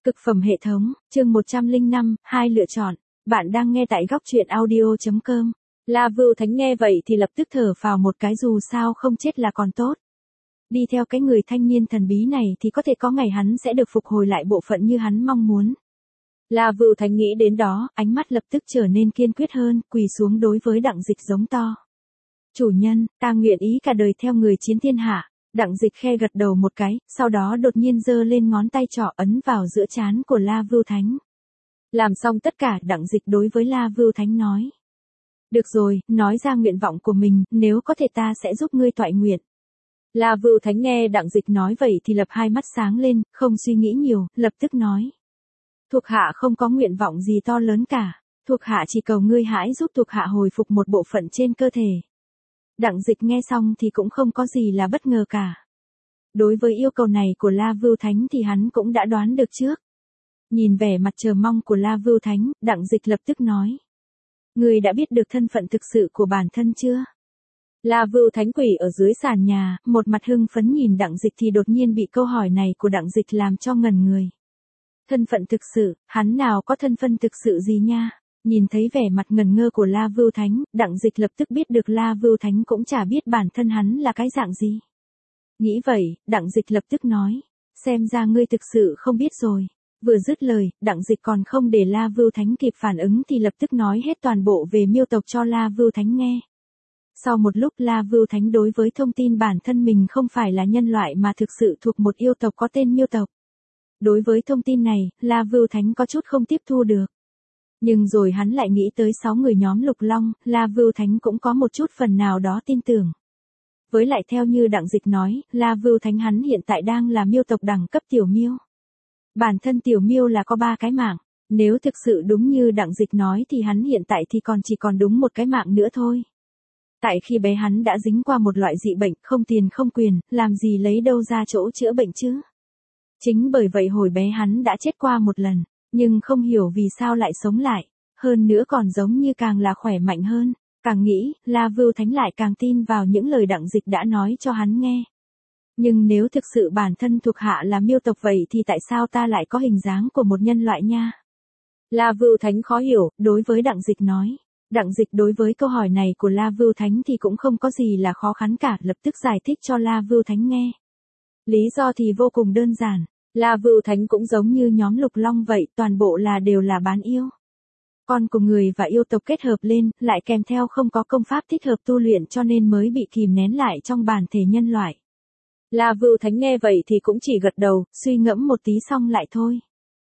Cực phẩm hệ thống, chương 105, hai lựa chọn. Bạn đang nghe tại góc truyện audio.com. La Vưu Thánh nghe vậy thì lập tức thở phào một cái, dù sao không chết là còn tốt. Đi theo cái người thanh niên thần bí này thì có thể có ngày hắn sẽ được phục hồi lại bộ phận như hắn mong muốn. La Vưu Thánh nghĩ đến đó, ánh mắt lập tức trở nên kiên quyết hơn, quỳ xuống đối với Đặng Dịch giống to. Chủ nhân, ta nguyện ý cả đời theo người chiến thiên hạ. Đặng Dịch khe gật đầu một cái, sau đó đột nhiên giơ lên ngón tay trỏ ấn vào giữa trán của La Vưu Thánh. Làm xong tất cả, Đặng Dịch đối với La Vưu Thánh nói. Được rồi, nói ra nguyện vọng của mình, nếu có thể ta sẽ giúp ngươi toại nguyện. La Vưu Thánh nghe Đặng Dịch nói vậy thì lập hai mắt sáng lên, không suy nghĩ nhiều, lập tức nói. Thuộc hạ không có nguyện vọng gì to lớn cả, thuộc hạ chỉ cầu ngươi hãy giúp thuộc hạ hồi phục một bộ phận trên cơ thể. Đặng Dịch nghe xong thì cũng không có gì là bất ngờ cả. Đối với yêu cầu này của La Vưu Thánh thì hắn cũng đã đoán được trước. Nhìn vẻ mặt chờ mong của La Vưu Thánh, Đặng Dịch lập tức nói. Ngươi đã biết được thân phận thực sự của bản thân chưa? La Vưu Thánh quỳ ở dưới sàn nhà, một mặt hưng phấn nhìn Đặng Dịch thì đột nhiên bị câu hỏi này của Đặng Dịch làm cho ngẩn người. Thân phận thực sự, hắn nào có thân phận thực sự gì nha? Nhìn thấy vẻ mặt ngần ngơ của La Vưu Thánh, Đặng Dịch lập tức biết được La Vưu Thánh cũng chả biết bản thân hắn là cái dạng gì. Nghĩ vậy, Đặng Dịch lập tức nói, xem ra ngươi thực sự không biết rồi. Vừa dứt lời, Đặng Dịch còn không để La Vưu Thánh kịp phản ứng thì lập tức nói hết toàn bộ về miêu tộc cho La Vưu Thánh nghe. Sau một lúc La Vưu Thánh đối với thông tin bản thân mình không phải là nhân loại mà thực sự thuộc một yêu tộc có tên miêu tộc. Đối với thông tin này, La Vưu Thánh có chút không tiếp thu được. Nhưng rồi hắn lại nghĩ tới 6 người nhóm Lục Long, La Vưu Thánh cũng có một chút phần nào đó tin tưởng. Với lại theo như Đặng Dịch nói, La Vưu Thánh hắn hiện tại đang là miêu tộc đẳng cấp tiểu miêu. Bản thân tiểu miêu là có 3 cái mạng, nếu thực sự đúng như Đặng Dịch nói thì hắn hiện tại thì chỉ còn đúng một cái mạng nữa thôi. Tại khi bé hắn đã dính qua một loại dị bệnh, không tiền không quyền, làm gì lấy đâu ra chỗ chữa bệnh chứ. Chính bởi vậy hồi bé hắn đã chết qua một lần. Nhưng không hiểu vì sao lại sống lại, hơn nữa còn giống như càng là khỏe mạnh hơn, càng nghĩ, La Vưu Thánh lại càng tin vào những lời Đặng Dịch đã nói cho hắn nghe. Nhưng nếu thực sự bản thân thuộc hạ là miêu tộc vậy thì tại sao ta lại có hình dáng của một nhân loại nha? La Vưu Thánh khó hiểu, đối với Đặng Dịch nói. Đặng Dịch đối với câu hỏi này của La Vưu Thánh thì cũng không có gì là khó khăn cả, lập tức giải thích cho La Vưu Thánh nghe. Lý do thì vô cùng đơn giản. La Vưu Thánh cũng giống như nhóm Lục Long vậy, toàn bộ đều là bán yêu. Con của người và yêu tộc kết hợp lên, lại kèm theo không có công pháp thích hợp tu luyện cho nên mới bị kìm nén lại trong bản thể nhân loại. La Vưu Thánh nghe vậy thì cũng chỉ gật đầu, suy ngẫm một tí xong lại thôi.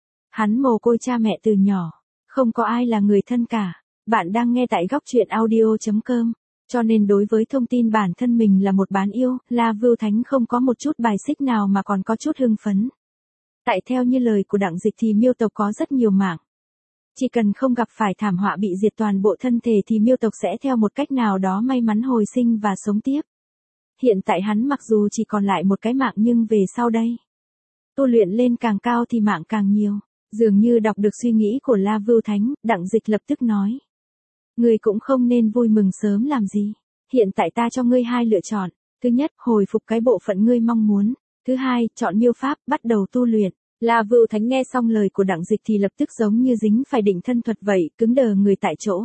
Hắn mồ côi cha mẹ từ nhỏ, không có ai là người thân cả. Bạn đang nghe tại góc truyện audio.com. Cho nên đối với thông tin bản thân mình là một bán yêu, La Vưu Thánh không có một chút bài xích nào mà còn có chút hưng phấn. Tại theo như lời của Đặng Dịch thì miêu tộc có rất nhiều mạng. Chỉ cần không gặp phải thảm họa bị diệt toàn bộ thân thể thì miêu tộc sẽ theo một cách nào đó may mắn hồi sinh và sống tiếp. Hiện tại hắn mặc dù chỉ còn lại một cái mạng nhưng về sau đây, tu luyện lên càng cao thì mạng càng nhiều. Dường như đọc được suy nghĩ của La Vưu Thánh, Đặng Dịch lập tức nói. Ngươi cũng không nên vui mừng sớm làm gì. Hiện tại ta cho ngươi hai lựa chọn. Thứ nhất, hồi phục cái bộ phận ngươi mong muốn. Thứ hai, chọn miêu pháp, bắt đầu tu luyện. La Vưu Thánh nghe xong lời của Đặng Dịch thì lập tức giống như dính phải định thân thuật vậy, cứng đờ người tại chỗ.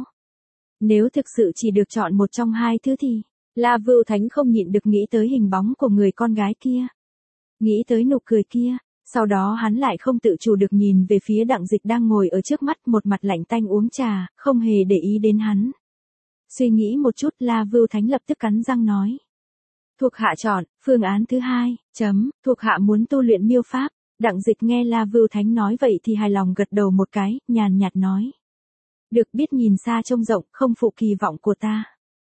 Nếu thực sự chỉ được chọn một trong hai thứ thì, La Vưu Thánh không nhịn được nghĩ tới hình bóng của người con gái kia. Nghĩ tới nụ cười kia, sau đó hắn lại không tự chủ được nhìn về phía Đặng Dịch đang ngồi ở trước mắt, một mặt lạnh tanh uống trà, không hề để ý đến hắn. Suy nghĩ một chút, La Vưu Thánh lập tức cắn răng nói. Thuộc hạ chọn, phương án thứ hai, thuộc hạ muốn tu luyện miêu pháp. Đặng Dịch nghe La Vưu Thánh nói vậy thì hài lòng gật đầu một cái, nhàn nhạt nói. Được, biết nhìn xa trông rộng, không phụ kỳ vọng của ta.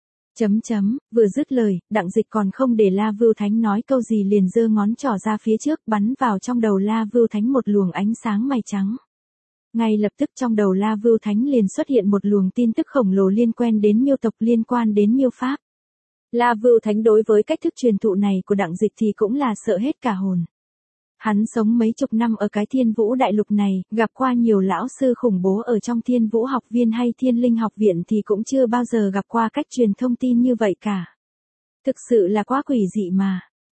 Vừa dứt lời, Đặng Dịch còn không để La Vưu Thánh nói câu gì liền giơ ngón trỏ ra phía trước bắn vào trong đầu La Vưu Thánh một luồng ánh sáng màu trắng. Ngay lập tức trong đầu La Vưu Thánh liền xuất hiện một luồng tin tức khổng lồ liên quan đến miêu tộc, liên quan đến miêu pháp. La Vưu Thánh đối với cách thức truyền thụ này của Đặng Dịch thì cũng là sợ hết cả hồn. Hắn sống mấy chục năm ở cái Thiên Vũ đại lục này, gặp qua nhiều lão sư khủng bố ở trong Thiên Vũ học viên hay Thiên Linh học viện thì cũng chưa bao giờ gặp qua cách truyền thông tin như vậy cả. Thực sự là quá quỷ dị mà.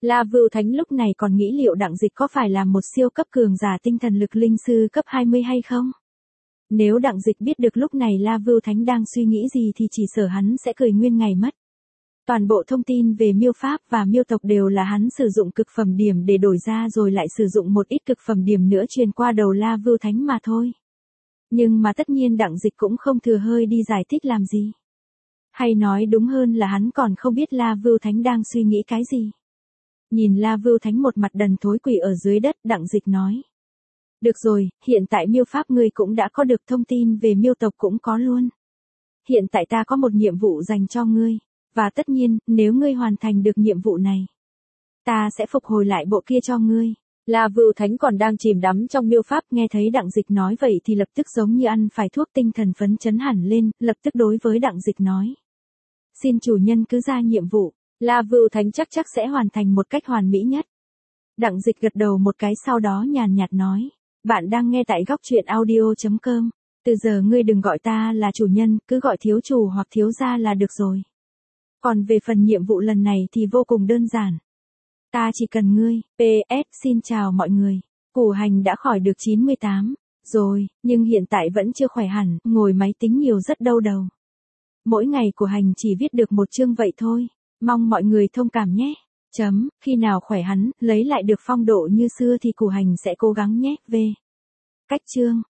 La Vưu Thánh lúc này còn nghĩ liệu Đặng Dịch có phải là một siêu cấp cường giả tinh thần lực linh sư cấp 20 hay không? Nếu Đặng Dịch biết được lúc này La Vưu Thánh đang suy nghĩ gì thì chỉ sợ hắn sẽ cười nguyên ngày mất. Toàn bộ thông tin về miêu pháp và miêu tộc đều là hắn sử dụng cực phẩm điểm để đổi ra rồi lại sử dụng một ít cực phẩm điểm nữa truyền qua đầu La Vưu Thánh mà thôi. Nhưng mà tất nhiên Đặng Dịch cũng không thừa hơi đi giải thích làm gì. Hay nói đúng hơn là hắn còn không biết La Vưu Thánh đang suy nghĩ cái gì. Nhìn La Vưu Thánh một mặt đần thối quỳ ở dưới đất, Đặng Dịch nói. Được rồi, hiện tại miêu pháp ngươi cũng đã có được thông tin về miêu tộc cũng có luôn. Hiện tại ta có một nhiệm vụ dành cho ngươi. Và tất nhiên, nếu ngươi hoàn thành được nhiệm vụ này, ta sẽ phục hồi lại bộ kia cho ngươi. La Vưu Thánh còn đang chìm đắm trong miêu pháp, nghe thấy Đặng Dịch nói vậy thì lập tức giống như ăn phải thuốc tinh thần phấn chấn hẳn lên, lập tức đối với Đặng Dịch nói. Xin chủ nhân cứ ra nhiệm vụ, La Vưu Thánh chắc sẽ hoàn thành một cách hoàn mỹ nhất. Đặng Dịch gật đầu một cái sau đó nhàn nhạt nói. Bạn đang nghe tại góc truyện audio.com. Từ giờ ngươi đừng gọi ta là chủ nhân, cứ gọi thiếu chủ hoặc thiếu gia là được rồi. Còn về phần nhiệm vụ lần này thì vô cùng đơn giản. Ta chỉ cần ngươi. PS xin chào mọi người. Củ Hành đã khỏi được 98 rồi, nhưng hiện tại vẫn chưa khỏe hẳn, ngồi máy tính nhiều rất đau đầu. Mỗi ngày Củ Hành chỉ viết được một chương vậy thôi. Mong mọi người thông cảm nhé. Khi nào khỏe hắn, lấy lại được phong độ như xưa thì Củ Hành sẽ cố gắng nhé. Cách chương